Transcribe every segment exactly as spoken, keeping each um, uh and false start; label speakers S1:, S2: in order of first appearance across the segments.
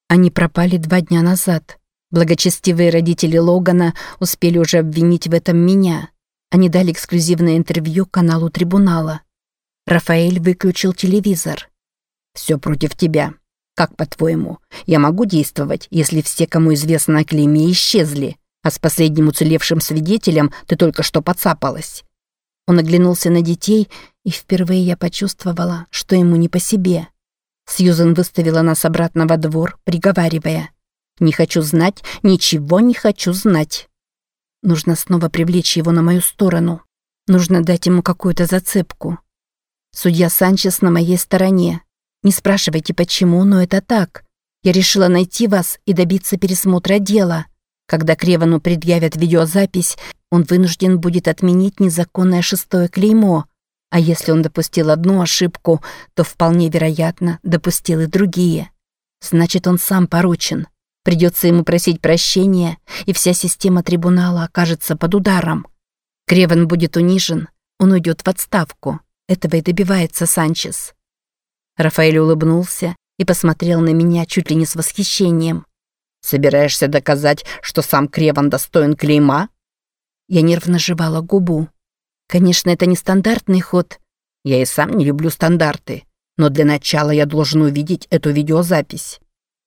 S1: Они пропали два дня назад. Благочестивые родители Логана успели уже обвинить в этом меня. Они дали эксклюзивное интервью каналу Трибунала. Рафаэль выключил телевизор. «Все против тебя. Как, по-твоему, я могу действовать, если все, кому известно о клейме, исчезли, а с последним уцелевшим свидетелем ты только что подцапалась?» Он оглянулся на детей, и впервые я почувствовала, что ему не по себе. Сьюзен выставила нас обратно во двор, приговаривая: «Не хочу знать, ничего не хочу знать». Нужно снова привлечь его на мою сторону. Нужно дать ему какую-то зацепку. Судья Санчес на моей стороне. Не спрашивайте, почему, но это так. Я решила найти вас и добиться пересмотра дела. Когда Кревану предъявят видеозапись, он вынужден будет отменить незаконное шестое клеймо. А если он допустил одну ошибку, то вполне вероятно допустил и другие. Значит, он сам порочен. Придется ему просить прощения, и вся система трибунала окажется под ударом. Креван будет унижен, он уйдет в отставку. Этого и добивается Санчес. Рафаэль улыбнулся и посмотрел на меня чуть ли не с восхищением. «Собираешься доказать, что сам Креван достоин клейма?» Я нервно жевала губу. Конечно, это не стандартный ход. Я и сам не люблю стандарты, но для начала я должен увидеть эту видеозапись.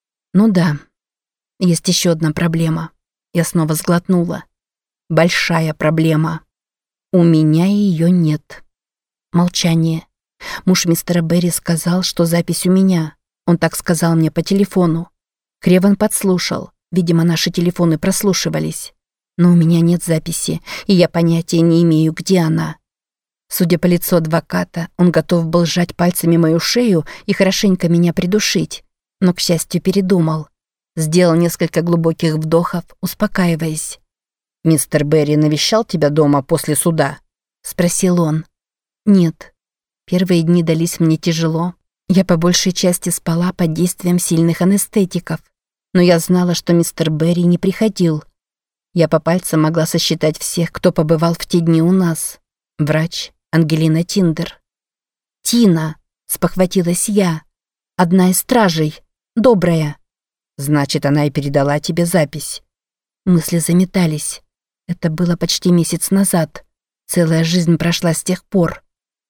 S1: Ну да, есть еще одна проблема. Я снова сглотнула. Большая проблема. У меня ее нет. Молчание. Муж мистера Берри сказал, что запись у меня. Он так сказал мне по телефону. Креван подслушал. Видимо, наши телефоны прослушивались. Но у меня нет записи, и я понятия не имею, где она. Судя по лицу адвоката, он готов был сжать пальцами мою шею и хорошенько меня придушить. Но, к счастью, передумал. Сделал несколько глубоких вдохов, успокаиваясь. «Мистер Берри навещал тебя дома после суда?» — спросил он. «Нет. Первые дни дались мне тяжело. Я по большей части спала под действием сильных анестетиков. Но я знала, что мистер Берри не приходил. Я по пальцам могла сосчитать всех, кто побывал в те дни у нас. Врач Ангелина Тиндер. «Тина!» — спохватилась я. «Одна из стражей. Добрая». «Значит, она и передала тебе запись». Мысли заметались. Это было почти месяц назад. Целая жизнь прошла с тех пор.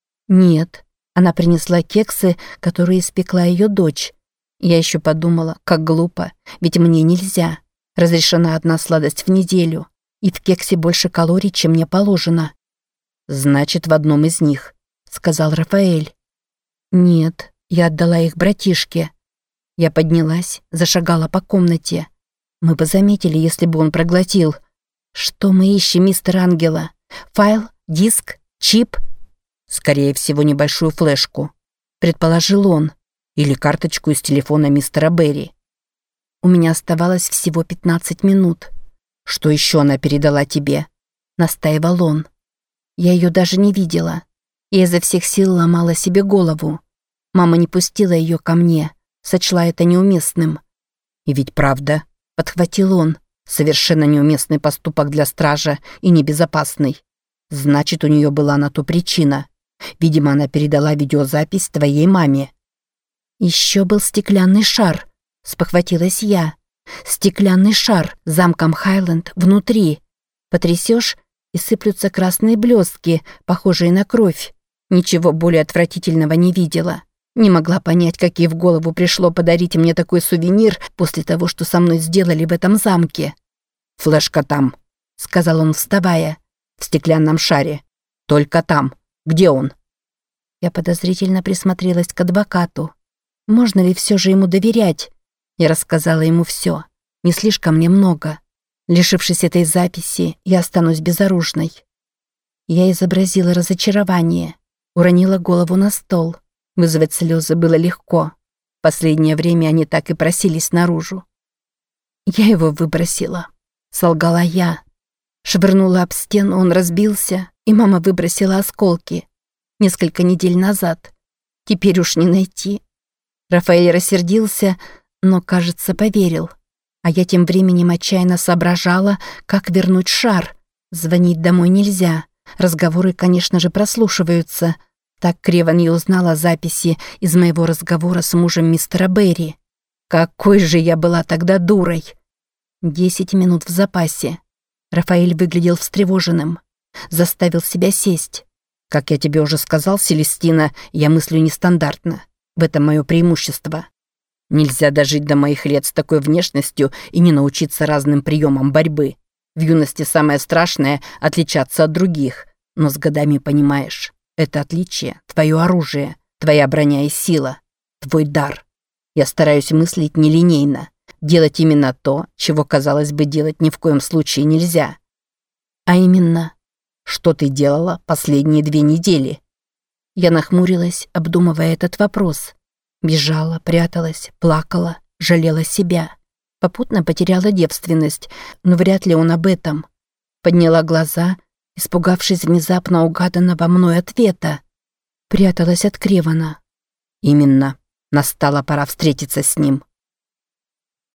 S1: Нет, она принесла кексы, которые испекла ее дочь. Я еще подумала, как глупо, ведь мне нельзя. Разрешена одна сладость в неделю, и в кексе больше калорий, чем мне положено. «Значит, в одном из них», — сказал Рафаэль. «Нет, я отдала их братишке». Я поднялась, зашагала по комнате. Мы бы заметили, если бы он проглотил. «Что мы ищем, мистер Ангела? Файл? Диск? Чип?» «Скорее всего, небольшую флешку», — предположил он. «Или карточку из телефона мистера Берри». У меня оставалось всего пятнадцать минут. «Что еще она передала тебе?» — настаивал он. Я ее даже не видела. Я изо всех сил ломала себе голову. Мама не пустила ее ко мне, сочла это неуместным. «И ведь правда», — подхватил он, — «совершенно неуместный поступок для стража и небезопасный. Значит, у нее была на то причина. Видимо, она передала видеозапись твоей маме». «Еще был стеклянный шар», — спохватилась я. «Стеклянный шар с замком Хайленд внутри. Потрясешь, и сыплются красные блестки, похожие на кровь. Ничего более отвратительного не видела. Не могла понять, как ей в голову пришло подарить мне такой сувенир после того, что со мной сделали в этом замке». «Флешка там», — сказал он, вставая, — «в стеклянном шаре. Только там. Где он?» Я подозрительно присмотрелась к адвокату. Можно ли все же ему доверять? Я рассказала ему все. Не слишком немного. Лишившись этой записи, я останусь безоружной. Я изобразила разочарование. Уронила голову на стол. Вызвать слезы было легко. В последнее время они так и просились наружу. Я его выбросила. Солгала я. Швырнула об стену, он разбился, и мама выбросила осколки. Несколько недель назад. Теперь уж не найти. Рафаэль рассердился, но, кажется, поверил. А я тем временем отчаянно соображала, как вернуть шар. Звонить домой нельзя. Разговоры, конечно же, прослушиваются. Так Креван и узнал о записи из моего разговора с мужем мистера Берри. Какой же я была тогда дурой! Десять минут в запасе. Рафаэль выглядел встревоженным. Заставил себя сесть. Как я тебе уже сказал, Селестина, я мыслю нестандартно. В этом мое преимущество. Нельзя дожить до моих лет с такой внешностью и не научиться разным приемам борьбы. В юности самое страшное – отличаться от других. Но с годами понимаешь, это отличие – твое оружие, твоя броня и сила, твой дар. Я стараюсь мыслить нелинейно, делать именно то, чего, казалось бы, делать ни в коем случае нельзя. А именно, что ты делала последние две недели? Я нахмурилась, обдумывая этот вопрос. Бежала, пряталась, плакала, жалела себя. Попутно потеряла девственность, но вряд ли он об этом. Подняла глаза, испугавшись внезапно угаданного мной ответа. Пряталась от Кревана. Именно. Настала пора встретиться с ним.